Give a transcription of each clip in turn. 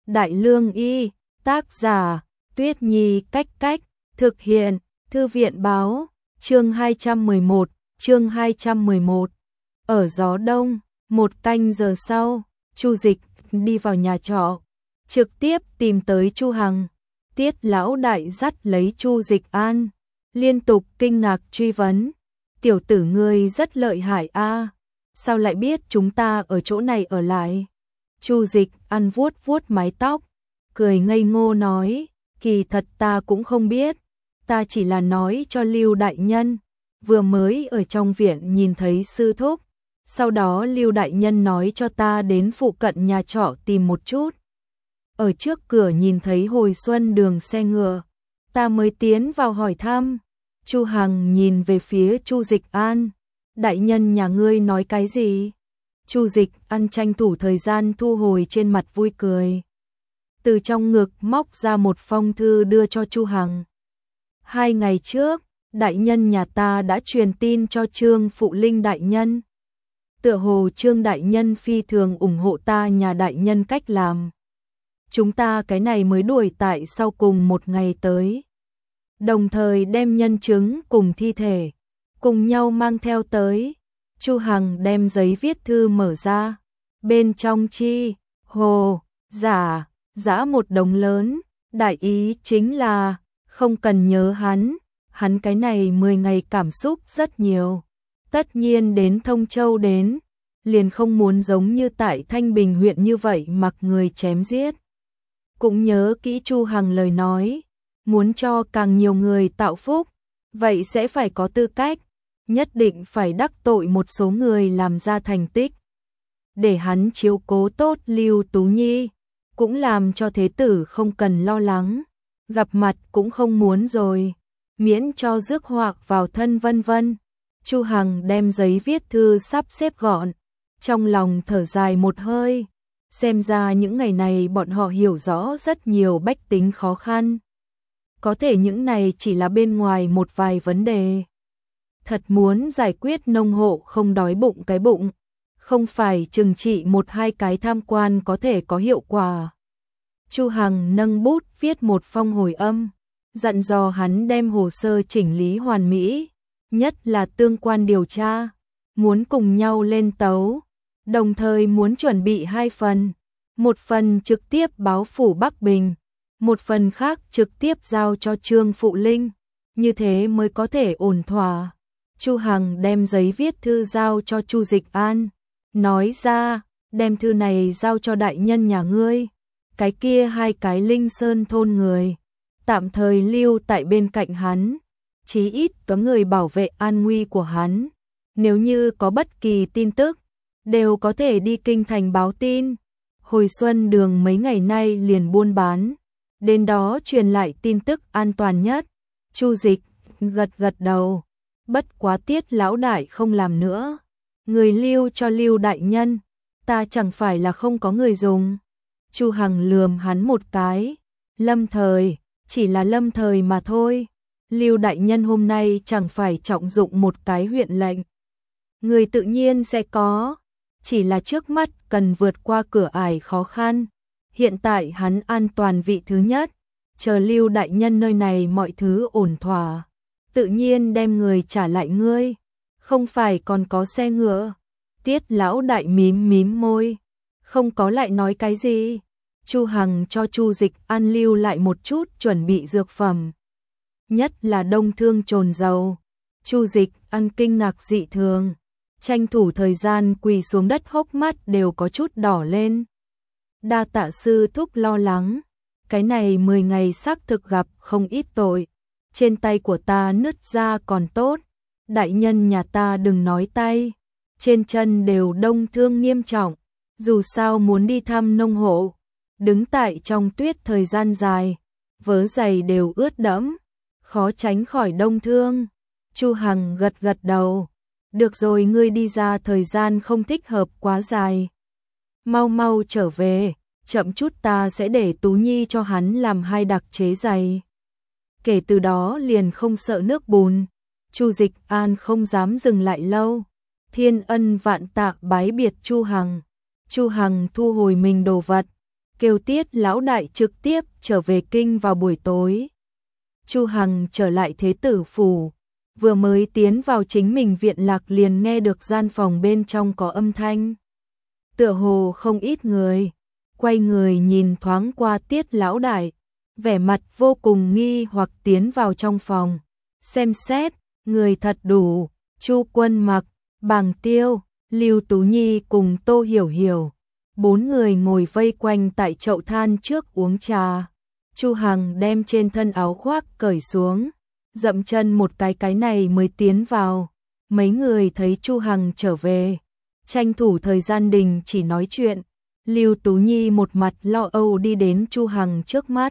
Đại Lương Y, tác giả, Tuyết Nhi cách cách, thực hiện, Thư viện báo, chương 211. Ở gió đông, 1 canh giờ sau, Chu Dịch đi vào nhà trọ, trực tiếp tìm tới Chu Hằng. Tiết lão đại dắt lấy Chu Dịch An, liên tục kinh ngạc truy vấn. Tiểu tử ngươi rất lợi hại a, sao lại biết chúng ta ở chỗ này ở lại? Chu Dịch An vuốt vuốt mái tóc, cười ngây ngô nói, kỳ thật ta cũng không biết, ta chỉ là nói cho Lưu đại nhân, vừa mới ở trong viện nhìn thấy sư thúc, sau đó Lưu đại nhân nói cho ta đến phụ cận nhà trọ tìm một chút. Ở trước cửa nhìn thấy hồi xuân đường xe ngựa, ta mới tiến vào hỏi thăm. Chu Hằng nhìn về phía Chu Dịch An, đại nhân nhà ngươi nói cái gì? Chu Dịch An tranh thủ thời gian thu hồi trên mặt vui cười. Từ trong ngực móc ra một phong thư đưa cho Chu Hằng. 2 ngày trước, đại nhân nhà ta đã truyền tin cho Trương Phụ Linh đại nhân. Tựa hồ Trương đại nhân phi thường ủng hộ ta nhà đại nhân cách làm. Chúng ta cái này mới đuổi tại sau cùng 1 ngày tới. Đồng thời đem nhân chứng cùng thi thể, cùng nhau mang theo tới. Chu Hằng đem giấy viết thư mở ra. Bên trong chi, hồ, giã một đống lớn. Đại ý chính là, không cần nhớ hắn cái này 10 ngày cảm xúc rất nhiều. Tất nhiên đến Thông Châu đến, liền không muốn giống như tại Thanh Bình huyện như vậy mặc người chém giết. Cũng nhớ kỹ Chu Hằng lời nói, muốn cho càng nhiều người tạo phúc, vậy sẽ phải có tư cách, nhất định phải đắc tội một số người làm ra thành tích. Để hắn chiếu cố tốt Lưu Tú Nhi, cũng làm cho thế tử không cần lo lắng, gặp mặt cũng không muốn rồi, miễn cho rước họa vào thân vân vân. Chu Hằng đem giấy viết thư sắp xếp gọn, trong lòng thở dài một hơi, xem ra những ngày này bọn họ hiểu rõ rất nhiều bách tính khó khăn. Có thể những này chỉ là bên ngoài một vài vấn đề. Thật muốn giải quyết nông hộ không đói bụng cái bụng, không phải trừng trị 1-2 cái tham quan có thể có hiệu quả. Chu Hằng nâng bút viết một phong hồi âm, dặn dò hắn đem hồ sơ chỉnh lý hoàn mỹ, nhất là tương quan điều tra, muốn cùng nhau lên tấu, đồng thời muốn chuẩn bị 2 phần, một phần trực tiếp báo phủ Bắc Bình, một phần khác trực tiếp giao cho Trương Phụ Linh, như thế mới có thể ổn thỏa. Chu Hằng đem giấy viết thư giao cho Chu Dịch An, nói ra, đem thư này giao cho đại nhân nhà ngươi, cái kia 2 cái Linh Sơn thôn người, tạm thời lưu tại bên cạnh hắn, chí ít có người bảo vệ an nguy của hắn, nếu như có bất kỳ tin tức, đều có thể đi kinh thành báo tin. Hồi xuân đường mấy ngày nay liền buôn bán, đến đó truyền lại tin tức an toàn nhất. Chu Dịch gật đầu, bất quá Tiết lão đại không làm nữa, người lưu cho Lưu đại nhân, ta chẳng phải là không có người dùng. Chu Hằng lườm hắn một cái, lâm thời, chỉ là lâm thời mà thôi. Lưu đại nhân hôm nay chẳng phải trọng dụng một cái huyện lệnh, người tự nhiên sẽ có, chỉ là trước mắt cần vượt qua cửa ải khó khăn. Hiện tại hắn an toàn vị thứ nhất, chờ Lưu đại nhân nơi này mọi thứ ổn thỏa, tự nhiên đem người trả lại ngươi, không phải còn có xe ngựa. Tiết lão đại mím môi, không có lại nói cái gì. Chu Hằng cho Chu Dịch An lưu lại một chút chuẩn bị dược phẩm, nhất là đông thương trồn dầu. Chu Dịch An kinh ngạc dị thường, tranh thủ thời gian quỳ xuống đất, hốc mắt đều có chút đỏ lên. Đa tạ sư thúc lo lắng, cái này 10 ngày xác thực gặp không ít tội, trên tay của ta nứt ra còn tốt, đại nhân nhà ta đừng nói tay, trên chân đều đông thương nghiêm trọng, dù sao muốn đi thăm nông hộ, đứng tại trong tuyết thời gian dài, vớ giày đều ướt đẫm, khó tránh khỏi đông thương. Chu Hằng gật đầu, được rồi, ngươi đi ra thời gian không thích hợp quá dài, mau trở về, chậm chút ta sẽ để Tú Nhi cho hắn làm 2 đặc chế giày. Kể từ đó liền không sợ nước bùn. Chu Dịch An không dám dừng lại lâu, thiên ân vạn tạ bái biệt Chu Hằng. Chu Hằng thu hồi mình đồ vật, kêu Tiết lão đại trực tiếp trở về kinh vào buổi tối. Chu Hằng trở lại Thế tử phủ, vừa mới tiến vào chính mình viện lạc liền nghe được gian phòng bên trong có âm thanh. Tựa hồ không ít người, quay người nhìn thoáng qua Tiết lão đại, vẻ mặt vô cùng nghi hoặc tiến vào trong phòng, xem xét, người thật đủ, Chu Quân Mặc, Bàng Tiêu, Lưu Tú Nhi cùng Tô Hiểu Hiểu, 4 người ngồi vây quanh tại chậu than trước uống trà. Chu Hằng đem trên thân áo khoác cởi xuống, dậm chân một cái này mới tiến vào. Mấy người thấy Chu Hằng trở về, tranh thủ thời gian đình chỉ nói chuyện. Lưu Tú Nhi một mặt lo âu đi đến Chu Hằng trước mắt.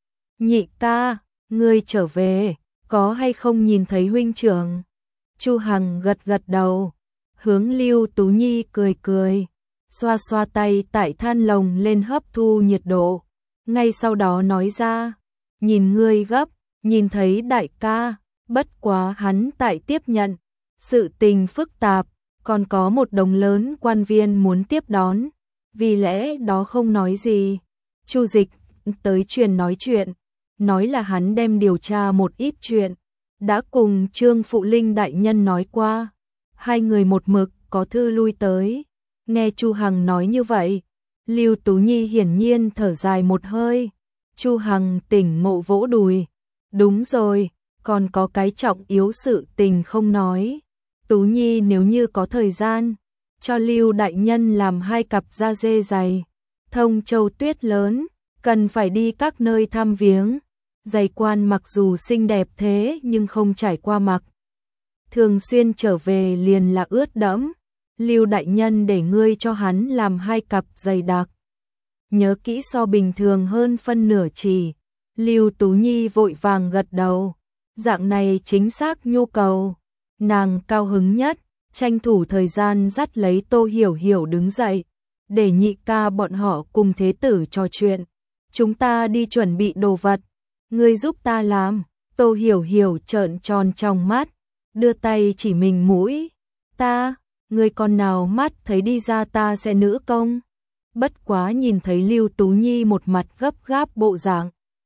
Nhị ca, ngươi trở về, có hay không nhìn thấy huynh trưởng? Chu Hằng gật gật đầu, hướng Lưu Tú Nhi cười cười, xoa xoa tay tại than lồng lên hấp thu nhiệt độ. Ngay sau đó nói ra, nhìn ngươi gấp, nhìn thấy đại ca, bất quá hắn tại tiếp nhận, sự tình phức tạp, còn có một đống lớn quan viên muốn tiếp đón, vì lẽ đó không nói gì. Chu Dịch tới truyền nói chuyện, nói là hắn đem điều tra một ít chuyện, đã cùng Trương Phụ Linh đại nhân nói qua, hai người một mực có thư lui tới. Nghe Chu Hằng nói như vậy, Lưu Tú Nhi hiển nhiên thở dài một hơi. Chu Hằng tỉnh ngộ vỗ đùi, đúng rồi, còn có cái trọng yếu sự tình không nói. Tú Nhi nếu như có thời gian, cho Lưu đại nhân làm 2 cặp da dê dày, Thông Châu tuyết lớn, cần phải đi các nơi thăm viếng. Giày quan mặc dù xinh đẹp thế nhưng không trải qua mặc, thường xuyên trở về liền là ướt đẫm. Lưu đại nhân để ngươi cho hắn làm 2 cặp giày đặc, nhớ kỹ so bình thường hơn phân nửa chỉ. Lưu Tú Nhi vội vàng gật đầu, dạng này chính xác nhu cầu. Nàng cao hứng nhất, tranh thủ thời gian dắt lấy Tô Hiểu Hiểu đứng dậy, để nhị ca bọn họ cùng thế tử trò chuyện. Chúng ta đi chuẩn bị đồ vật, ngươi giúp ta làm. Tô Hiểu Hiểu trợn tròn trong mắt, đưa tay chỉ mình mũi. Ta, ngươi con nào mắt thấy đi ra ta sẽ nữ công. Bất quá nhìn thấy Lưu Tú Nhi một mặt gấp gáp bộ dạng,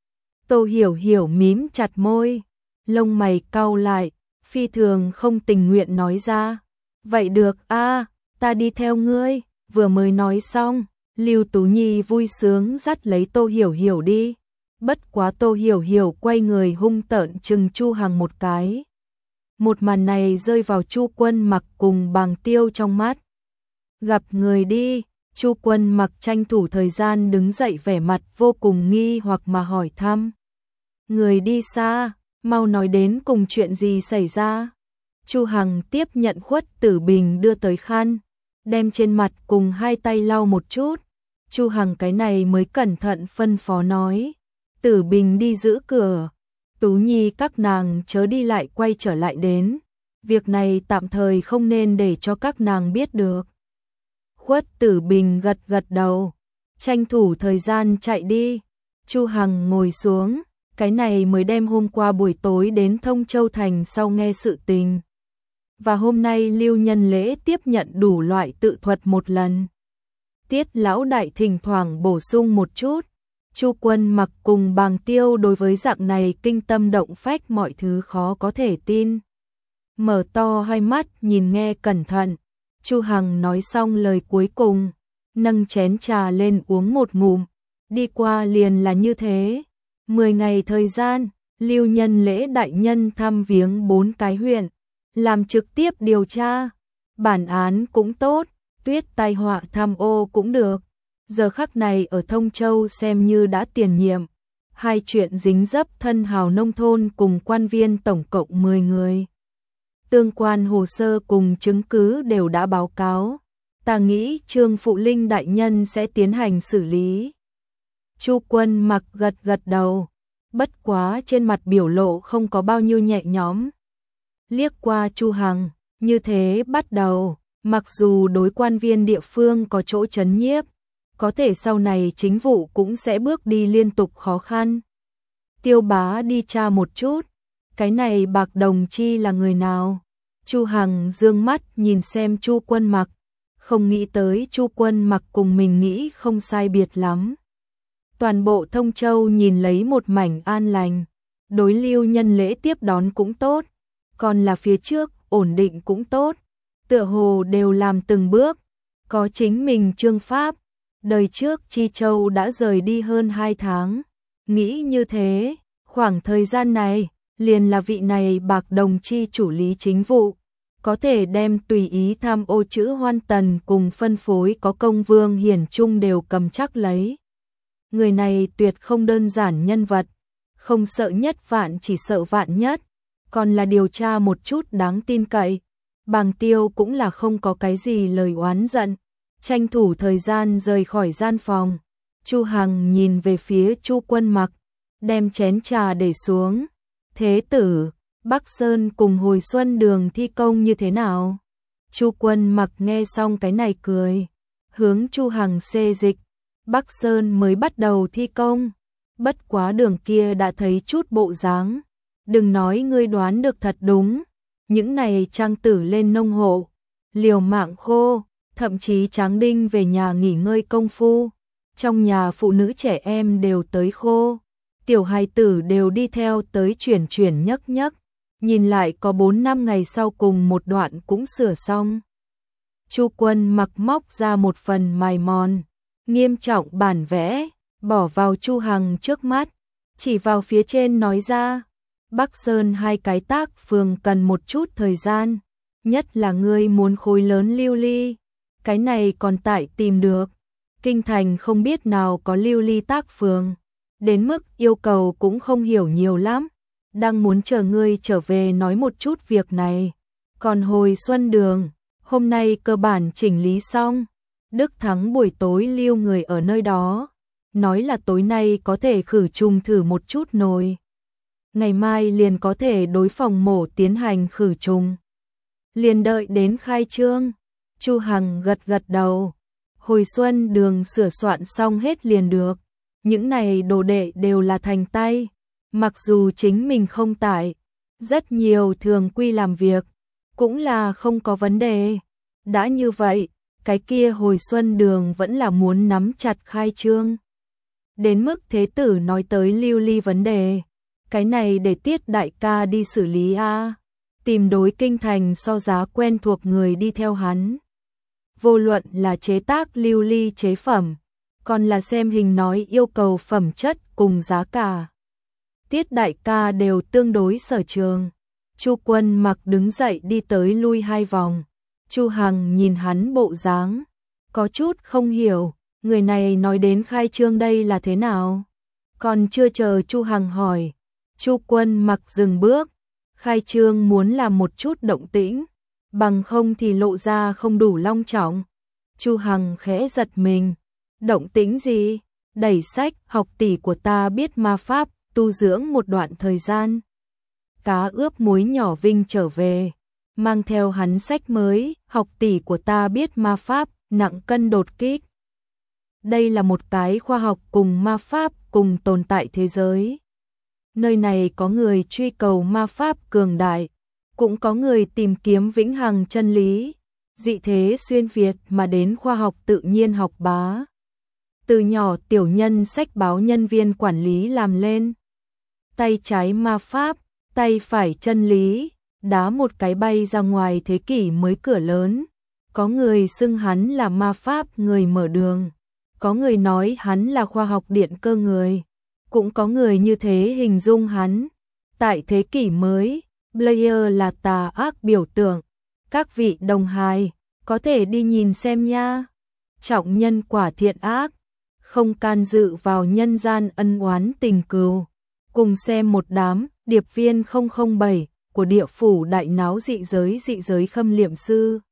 Tô Hiểu Hiểu mím chặt môi, lông mày cau lại, phi thường không tình nguyện nói ra, vậy được a, ta đi theo ngươi. Vừa mới nói xong, Lưu Tú Nhi vui sướng dắt lấy Tô Hiểu Hiểu đi. Bất quá Tô Hiểu Hiểu quay người hung tợn trừng Chu Hằng một cái. Một màn này rơi vào Chu Quân Mặc cùng Bàng Tiêu trong mắt. Gặp người đi. Chu Quân Mặc tranh thủ thời gian đứng dậy, vẻ mặt vô cùng nghi hoặc mà hỏi thăm. Người đi xa, mau nói đến cùng chuyện gì xảy ra. Chu Hằng tiếp nhận Khuất Tử Bình đưa tới khăn, đem trên mặt cùng 2 tay lau một chút. Chu Hằng cái này mới cẩn thận phân phó nói, Tử Bình đi giữ cửa, Tú Nhi các nàng chớ đi lại quay trở lại đến, việc này tạm thời không nên để cho các nàng biết được. Khuất Tử Bình gật gật đầu, tranh thủ thời gian chạy đi. Chu Hằng ngồi xuống, cái này mới đem hôm qua buổi tối đến Thông Châu Thành sau nghe sự tình. Và hôm nay Lưu Nhân Lễ tiếp nhận đủ loại tự thuật một lần. Tiết lão đại thỉnh thoảng bổ sung một chút. Chu Quân Mặc cùng Bàng Tiêu đối với dạng này kinh tâm động phách mọi thứ khó có thể tin. Mở to hai mắt nhìn nghe cẩn thận. Chu Hằng nói xong lời cuối cùng, nâng chén trà lên uống một ngụm, đi qua liền là như thế. 10 ngày thời gian, Lưu Nhân Lễ đại nhân thăm viếng 4 cái huyện, làm trực tiếp điều tra, bản án cũng tốt, tuyết tai họa tham ô cũng được. Giờ khắc này ở Thông Châu xem như đã tiền nhiệm, 2 chuyện dính dấp thân hào nông thôn cùng quan viên tổng cộng 10 người. Tương quan hồ sơ cùng chứng cứ đều đã báo cáo, ta nghĩ Trương Phụ Linh đại nhân sẽ tiến hành xử lý. Chu Quân Mặc gật gật đầu, bất quá trên mặt biểu lộ không có bao nhiêu nhẹ nhõm. Liếc qua Chu Hằng, như thế bắt đầu, mặc dù đối quan viên địa phương có chỗ chấn nhiếp, có thể sau này chính vụ cũng sẽ bước đi liên tục khó khăn. Tiêu bá đi tra một chút, cái này Bạc Đồng Chi là người nào? Chu Hằng dương mắt nhìn xem Chu Quân Mặc, không nghĩ tới Chu Quân Mặc cùng mình nghĩ không sai biệt lắm. Toàn bộ Thông Châu nhìn lấy một mảnh an lành, đối Lưu Nhân lễ tiếp đón cũng tốt, còn là phía trước ổn định cũng tốt, tựa hồ đều làm từng bước, có chính mình chương pháp. Đời trước Chi Châu đã rời đi hơn 2 tháng, nghĩ như thế, khoảng thời gian này, liền là vị này Bạc Đồng chi chủ lý chính vụ, có thể đem tùy ý tham ô chữ Hoan Tần cùng phân phối có công Vương Hiển Trung đều cầm chắc lấy. Người này tuyệt không đơn giản nhân vật, không sợ nhất vạn chỉ sợ vạn nhất, còn là điều tra một chút đáng tin cậy. Bàng Tiêu cũng là không có cái gì lời oán giận, tranh thủ thời gian rời khỏi gian phòng. Chu Hằng nhìn về phía Chu Quân Mặc, đem chén trà để xuống. Thế tử, Bắc Sơn cùng Hồi Xuân Đường thi công như thế nào? Chu Quân Mặc nghe xong cái này cười, hướng Chu Hằng xê dịch. Bắc Sơn mới bắt đầu thi công, bất quá đường kia đã thấy chút bộ dáng. Đừng nói ngươi đoán được thật đúng, những này trang tử lên nông hộ, liều mạng khô, thậm chí Tráng Đinh về nhà nghỉ ngơi công phu, trong nhà phụ nữ trẻ em đều tới khô, tiểu hài tử đều đi theo tới chuyển nhấc nhấc, nhìn lại có 4-5 ngày sau cùng một đoạn cũng sửa xong. Chu Quân Mặc móc ra một phần mài mòn, nghiêm trọng bản vẽ, bỏ vào Chu Hằng trước mắt, chỉ vào phía trên nói ra, Bắc Sơn 2 cái tác phường cần một chút thời gian, nhất là ngươi muốn khối lớn lưu ly, cái này còn tại tìm được, kinh thành không biết nào có lưu ly tác phường, đến mức yêu cầu cũng không hiểu nhiều lắm, đang muốn chờ ngươi trở về nói một chút việc này. Còn Hồi Xuân Đường, hôm nay cơ bản chỉnh lý xong, Đức Thắng buổi tối lưu người ở nơi đó, nói là tối nay có thể khử trùng thử một chút nồi. Ngày mai liền có thể đối phòng mổ tiến hành khử trùng. Liền đợi đến khai trương. Chu Hằng gật đầu. Hồi Xuân Đường sửa soạn xong hết liền được. Những này đồ đệ đều là thành tay. Mặc dù chính mình không tại, rất nhiều thường quy làm việc, cũng là không có vấn đề. Đã như vậy, cái kia Hồi Xuân Đường vẫn là muốn nắm chặt khai trương. Đến mức thế tử nói tới lưu ly vấn đề. Cái này để Tiết đại ca đi xử lý a, tìm đối kinh thành so giá quen thuộc người đi theo hắn. Vô luận là chế tác lưu ly chế phẩm, còn là xem hình nói yêu cầu phẩm chất cùng giá cả. Tiết đại ca đều tương đối sở trường. Chu Quân Mặc đứng dậy đi tới lui 2 vòng. Chu Hằng nhìn hắn bộ dáng, có chút không hiểu, người này nói đến khai trương đây là thế nào? Còn chưa chờ Chu Hằng hỏi, Chu Quân Mặc dừng bước, khai trương muốn làm một chút động tĩnh, bằng không thì lộ ra không đủ long trọng. Chu Hằng khẽ giật mình, động tĩnh gì? Đẩy sách, học tỷ của ta biết ma pháp, tu dưỡng một đoạn thời gian. Cá ướp muối nhỏ Vinh trở về, mang theo hắn sách mới, học tỷ của ta biết ma pháp, nặng cân đột kích. Đây là một cái khoa học cùng ma pháp cùng tồn tại thế giới. Nơi này có người truy cầu ma pháp cường đại, cũng có người tìm kiếm vĩnh hằng chân lý, dị thế xuyên Việt mà đến khoa học tự nhiên học bá. Từ nhỏ tiểu nhân sách báo nhân viên quản lý làm lên. Tay trái ma pháp, tay phải chân lý, đá một cái bay ra ngoài thế kỷ mới cửa lớn. Có người xưng hắn là ma pháp người mở đường, có người nói hắn là khoa học điện cơ người. Cũng có người như thế hình dung hắn. Tại thế kỷ mới, Blair là tà ác biểu tượng. Các vị đồng hài, có thể đi nhìn xem nha. Trọng nhân quả thiện ác, không can dự vào nhân gian ân oán tình cừu. Cùng xem một đám điệp viên 007 của địa phủ đại náo dị giới khâm liệm sư.